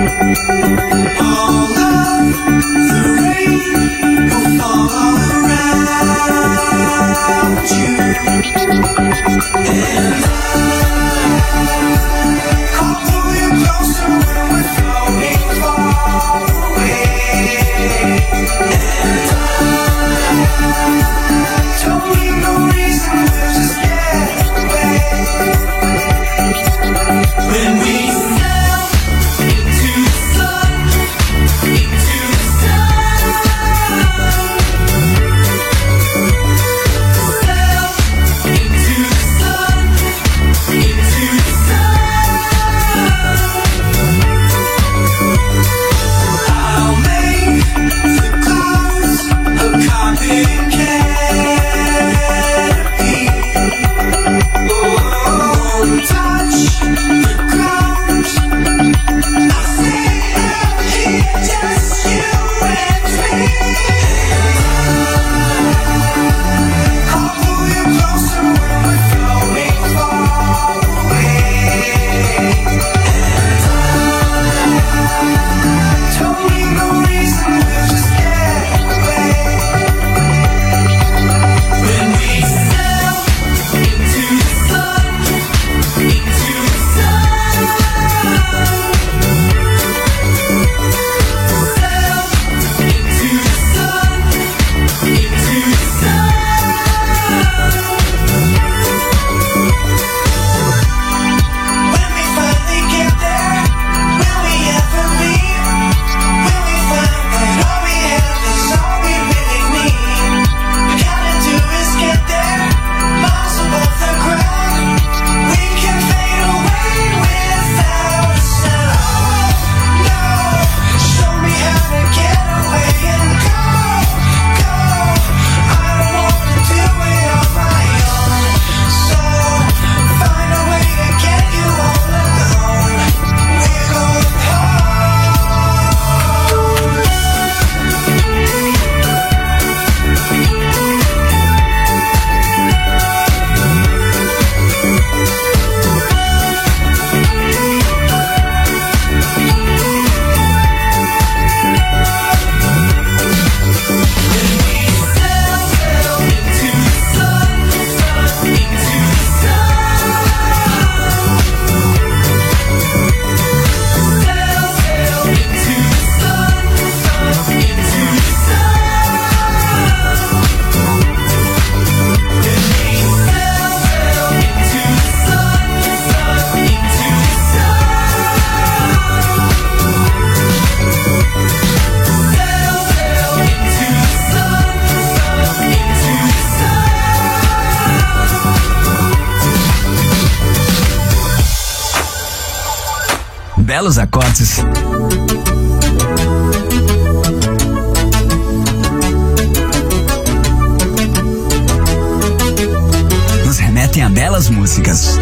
Belos acordes. Nos remetem a belas músicas.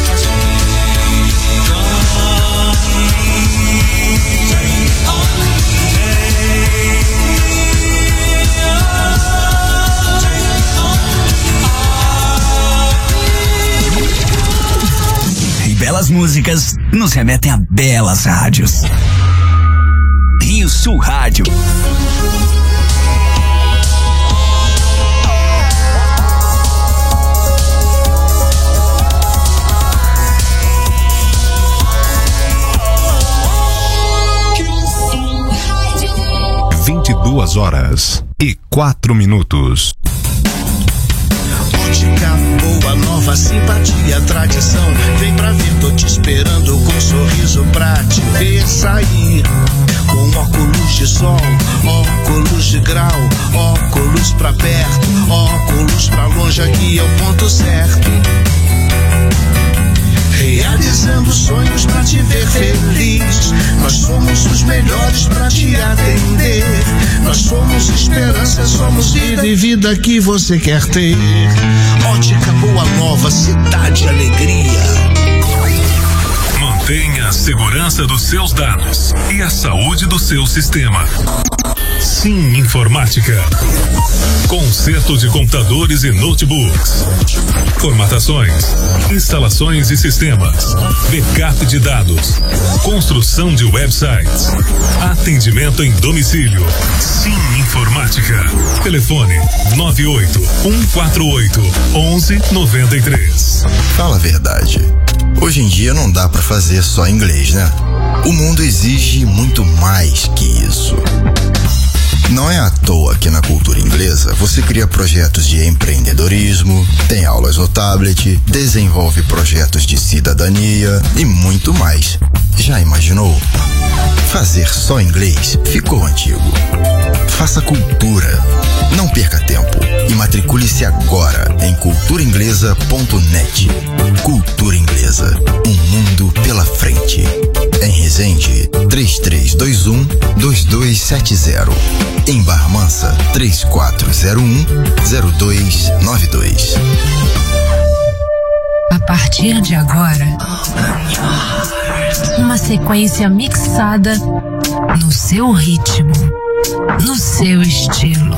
Belas músicas nos remetem a belas rádios. Rio Sul Rádio. (22h04). Ótica boa, nova, simpatia, tradição. Vem pra ver, tô te esperando com um sorriso pra te ver sair. Com óculos de sol, óculos de grau, óculos pra perto, óculos pra longe, aqui é o ponto certo. Realizando sonhos pra te ver feliz. Nós somos os melhores pra te atender. Nós somos esperança, somos vida e vida que você quer ter. Ótica Boa Nova, cidade alegria. Mantenha a segurança dos seus dados e a saúde do seu sistema. Sim Informática. Conserto de computadores e notebooks. Formatações, instalações de sistemas, backup de dados, construção de websites, atendimento em domicílio. Sim Informática. Telefone 98-148-1193. Fala a verdade. Hoje em dia não dá pra fazer só inglês, né? O mundo exige muito mais que isso. Não é à toa que na cultura inglesa você cria projetos de empreendedorismo, tem aulas no tablet, desenvolve projetos de cidadania e muito mais. Já imaginou? Fazer só inglês ficou antigo. Faça cultura. Não perca tempo e matricule-se agora em culturainglesa.net. Cultura Inglesa, um mundo pela frente. Em Resende, 3321-2270. Em Barra Mansa, 3401-0292. A partir de agora, uma sequência mixada no seu ritmo, no seu estilo.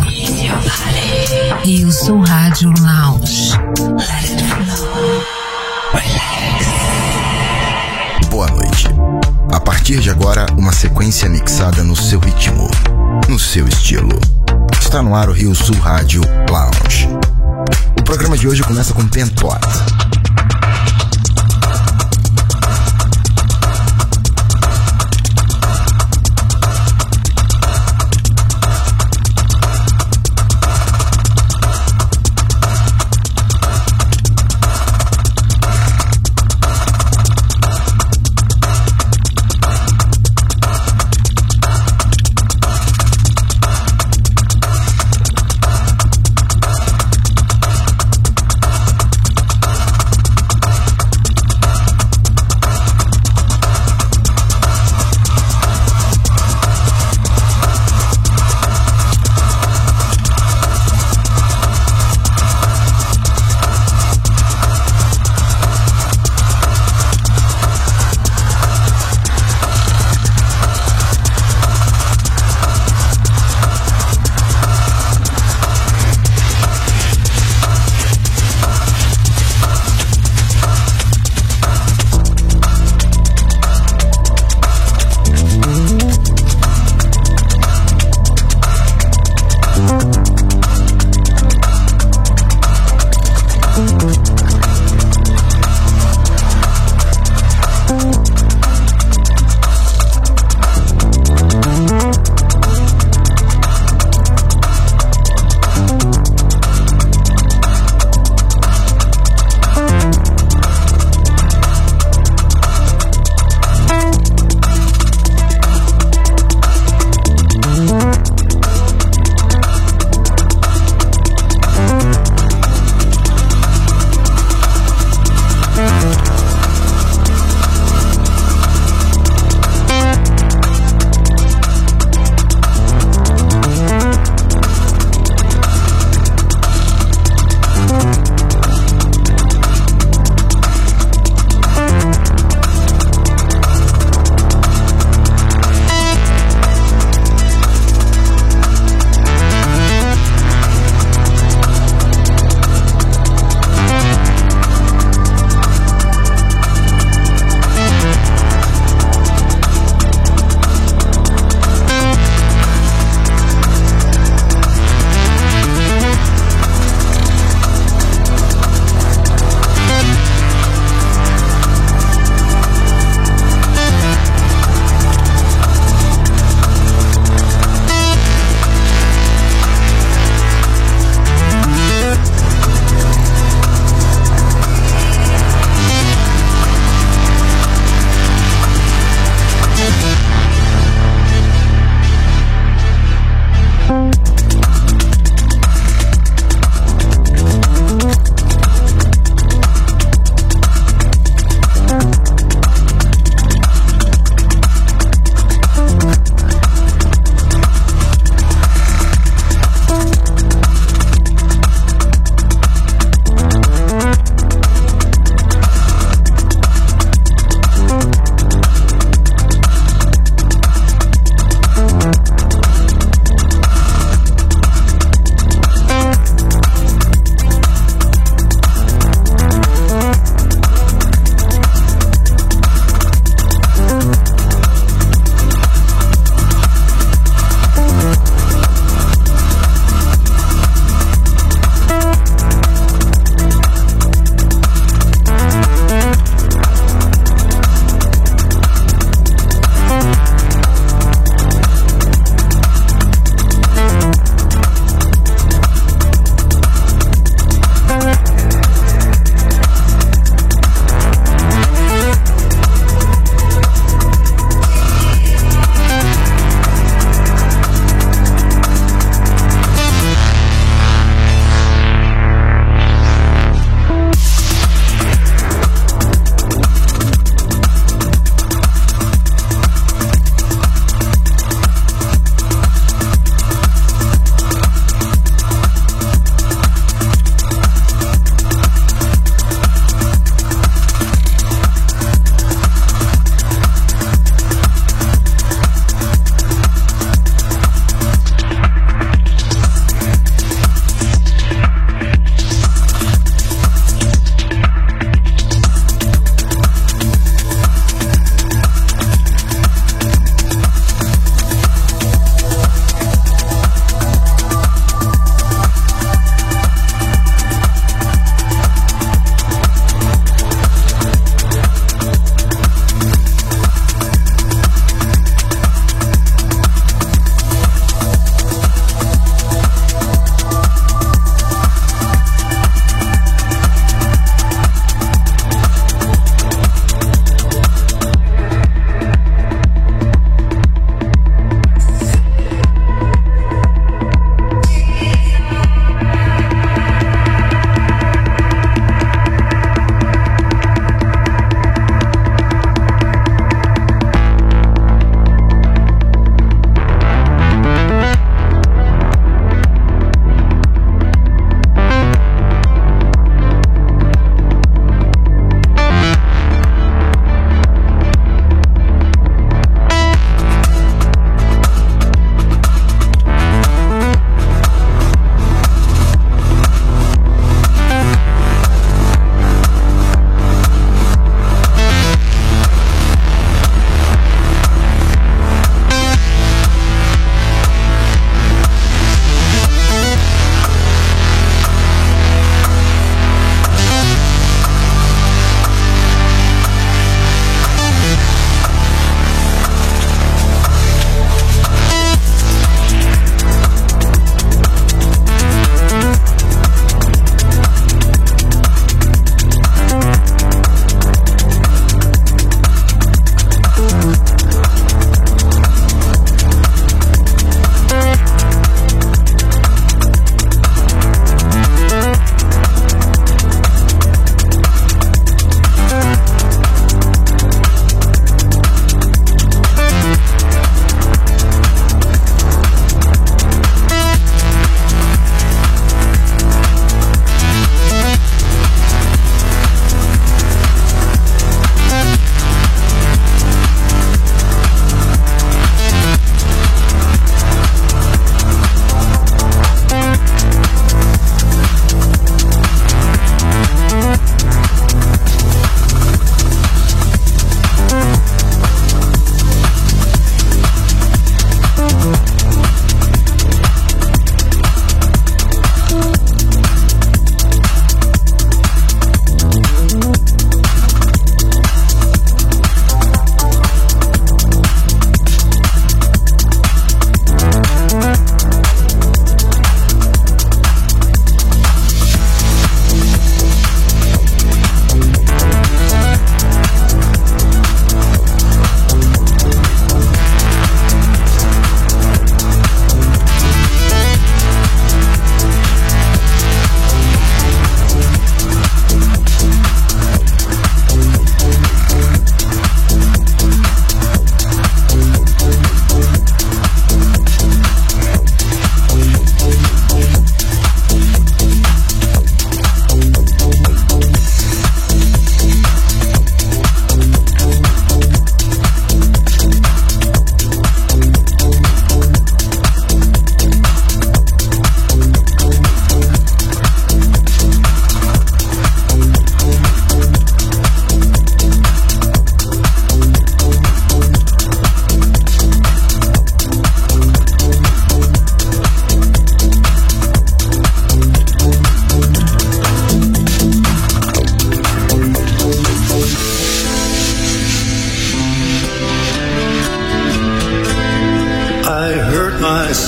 E o seu Rádio Lounge. Let it flow. Relax. Boa noite. A partir de agora, uma sequência mixada no seu ritmo, no seu estilo. Está no ar o Rio Sul Rádio Lounge. O programa de hoje começa com Pentot.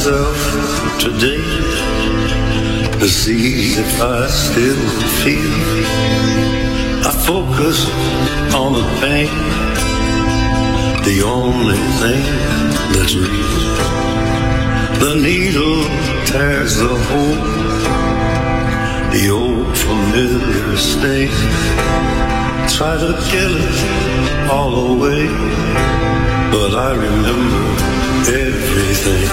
myself today to see if I still feel. I focus on the pain, the only thing that's real. The needle tears the hole, the old familiar stain. Try to kill it all away, but I remember everything.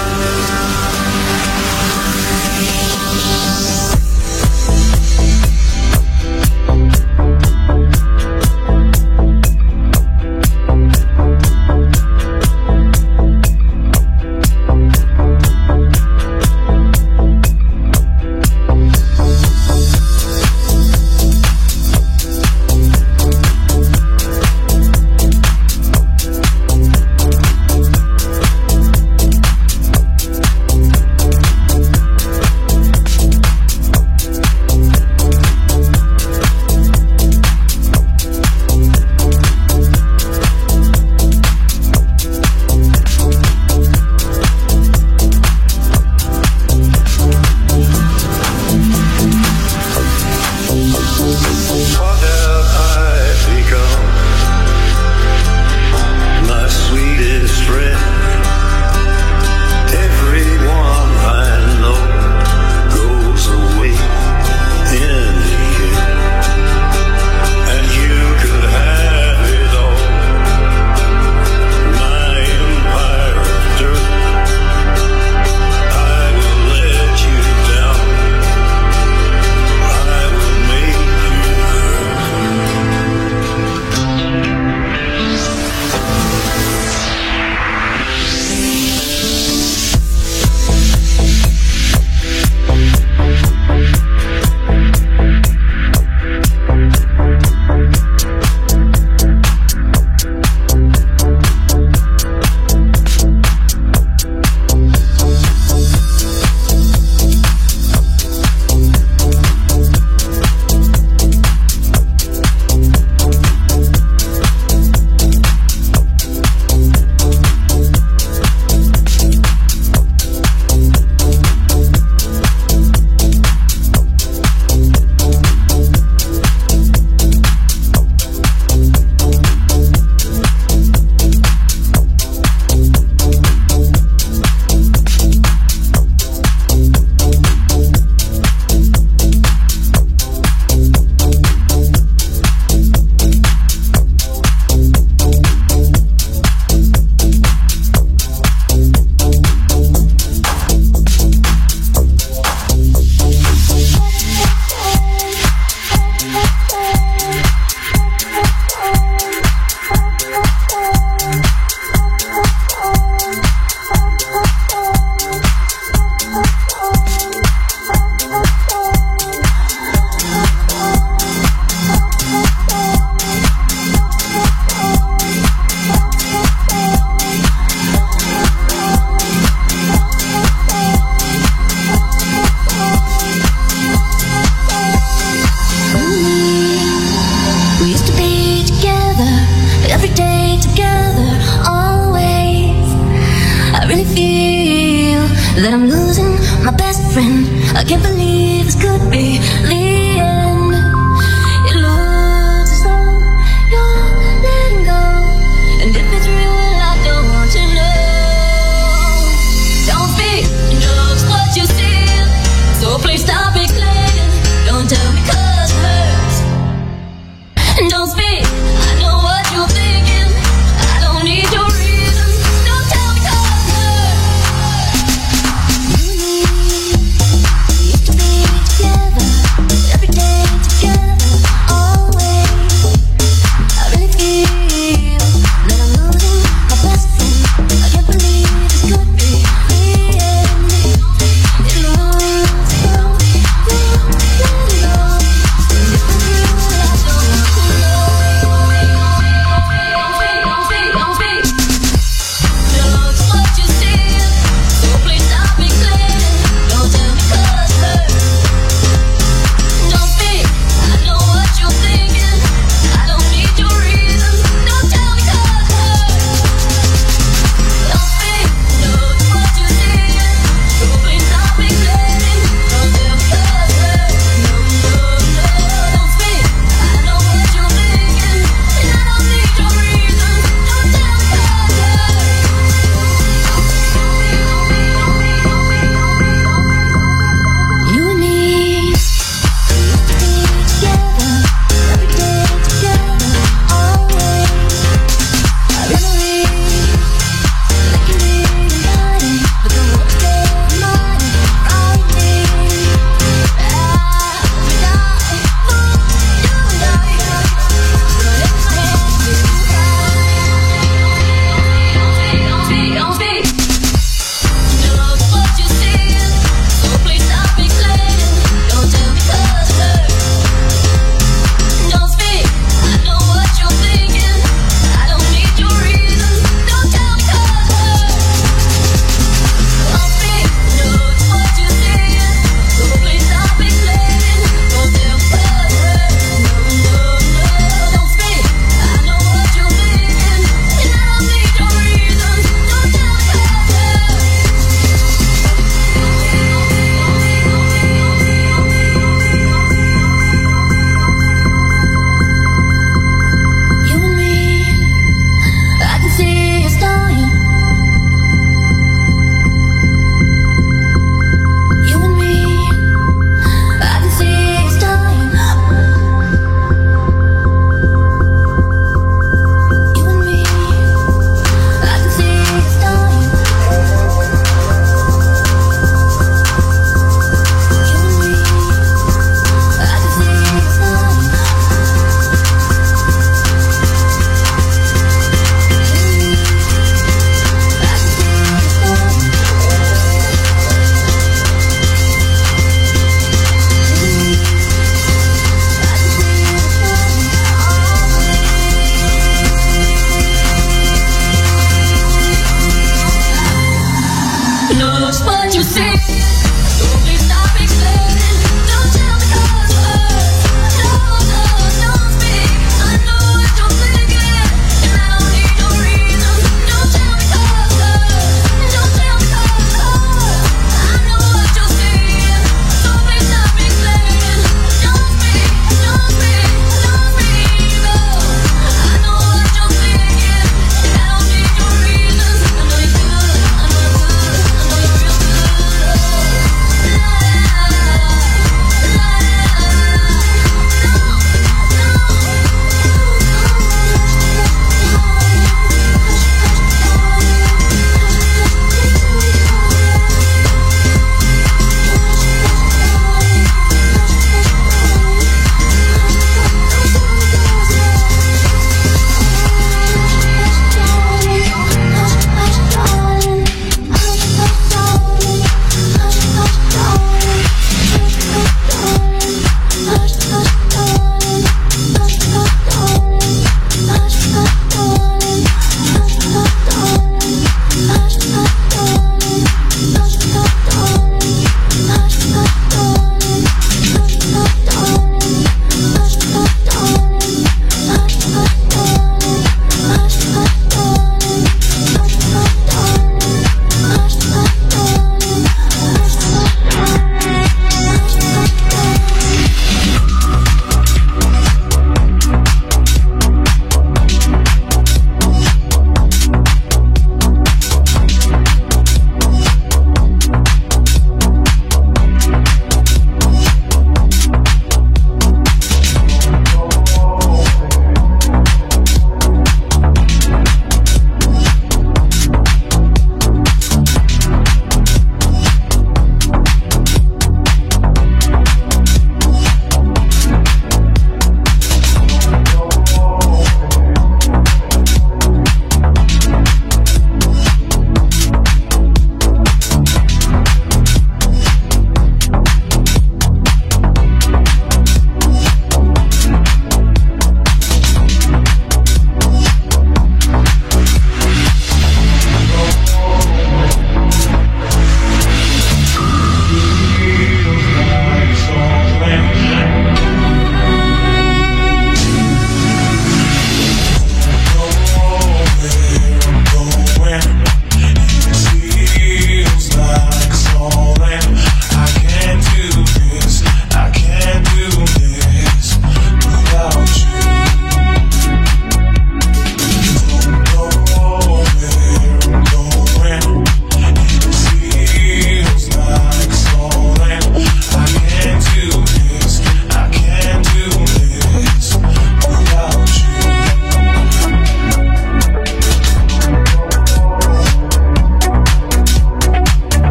that I'm losing my best friend. I can't believe this could be the end. It looks as though you're letting go, and if it's real, I don't want to know. Don't speak just what you see, so please stop explaining. Don't tell me 'cause it hurts. And don't speak, I know what you're thinking. I don't need your reasons. Don't tell me 'cause it hurts. We used to be together, every day together, always. I really feel that I'm losing my best friend. I can't believe this could be the end. It looks as though you're letting go, and if it's real, I don't want to know.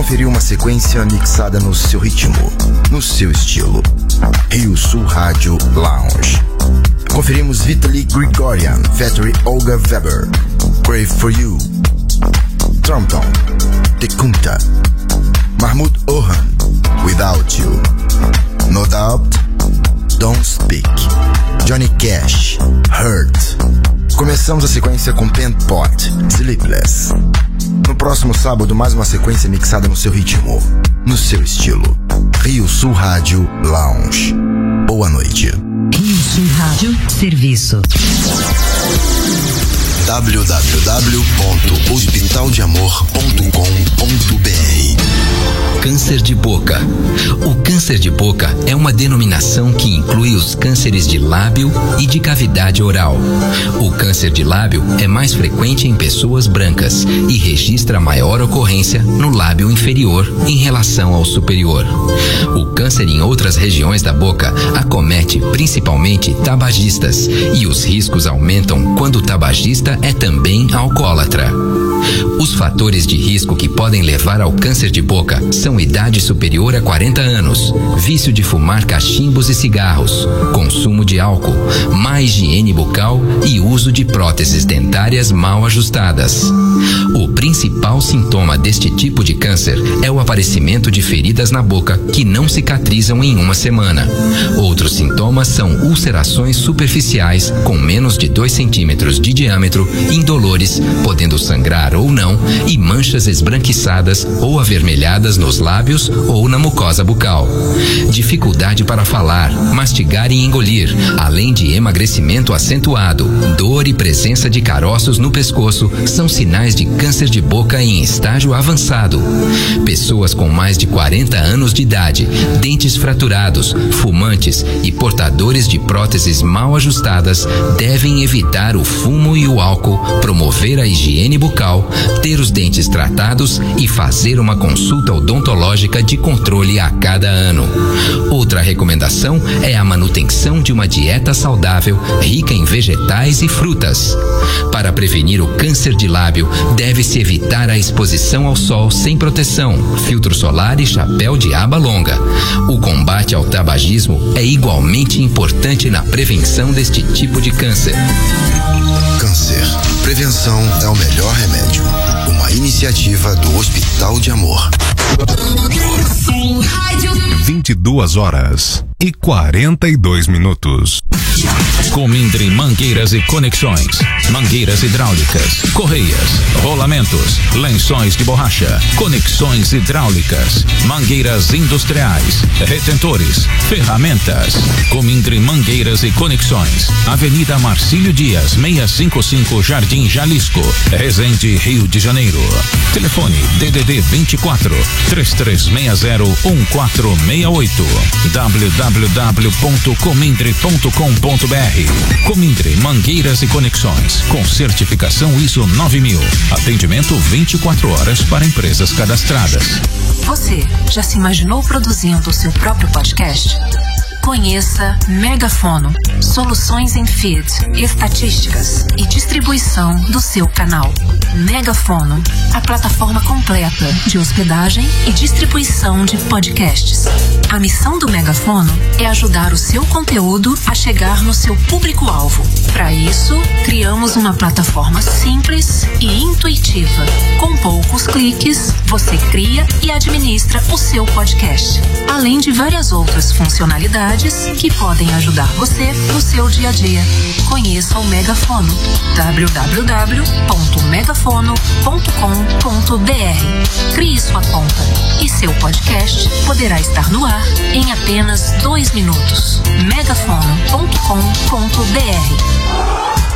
conferiu uma sequência mixada no seu ritmo, no seu estilo. Rio Sul Rádio Lounge. Conferimos Vitaly Grigorian, Factory Olga Weber, Crave for You, Trumpton, Tekunta, Mahmoud Orhan, Without You, No Doubt, Don't Speak, Johnny Cash, Hurt. Começamos a sequência com Pen Pot, Sleepless. No próximo sábado, mais uma sequência mixada no seu ritmo, no seu estilo. Rio Sul Rádio Lounge. Boa noite. Rio Sul Rádio Serviço. www.hospitaldeamor.com.br. Câncer de boca. O câncer de boca é uma denominação que inclui os cânceres de lábio e de cavidade oral. O câncer de lábio é mais frequente em pessoas brancas e registra maior ocorrência no lábio inferior em relação ao superior. O câncer em outras regiões da boca acomete principalmente tabagistas e os riscos aumentam quando o tabagista é também alcoólatra. Os fatores de risco que podem levar ao câncer de boca são idade superior a 40 anos, vício de fumar cachimbos e cigarros, consumo de álcool, má higiene bucal e uso de próteses dentárias mal ajustadas. O principal sintoma deste tipo de câncer é o aparecimento de feridas na boca que não cicatrizam em uma semana. Outros sintomas são ulcerações superficiais com menos de 2 centímetros de diâmetro, indolores, podendo sangrar ou não, e manchas esbranquiçadas ou avermelhadas nos lábios ou na mucosa bucal. Dificuldade para falar, mastigar e engolir, além de emagrecimento acentuado, dor e presença de caroços no pescoço são sinais de câncer de boca em estágio avançado. Pessoas com mais de 40 anos de idade, dentes fraturados, fumantes e portadores de próteses mal ajustadas devem evitar o fumo e o álcool, promover a higiene bucal, ter os dentes tratados e fazer uma consulta odontológica de controle a cada ano. Outra recomendação é a manutenção de uma dieta saudável, rica em vegetais e frutas. Para prevenir o câncer de lábio, deve-se evitar a exposição ao sol sem proteção, filtro solar e chapéu de aba longa. O combate ao tabagismo é igualmente importante na prevenção deste tipo de câncer. Câncer. Prevenção é o melhor remédio. Uma iniciativa do Hospital de Amor. 22h42. Comindre Mangueiras e Conexões, mangueiras hidráulicas, correias, rolamentos, lençóis de borracha, conexões hidráulicas, mangueiras industriais, retentores, ferramentas. Comindre Mangueiras e Conexões, Avenida Marcílio Dias, 655, Jardim Jalisco, Resende, Rio de Janeiro. Telefone DDD 24 3360 1468. www.comindre.com.br. Comindre Mangueiras e Conexões, com certificação ISO 9000. Atendimento 24 horas para empresas cadastradas. Você já se imaginou produzindo o seu próprio podcast? Conheça Megafono, soluções em feed, estatísticas e distribuição do seu canal. Megafono, a plataforma completa de hospedagem e distribuição de podcasts. A missão do Megafono é ajudar o seu conteúdo a chegar no seu público-alvo. Para isso, criamos uma plataforma simples e intuitiva. Com poucos cliques, você cria e administra o seu podcast, além de várias outras funcionalidades que podem ajudar você no seu dia a dia. Conheça o Megafono. www.megafono.com.br. Crie sua conta e seu podcast poderá estar no ar em apenas 2 minutos. megafono.com.br.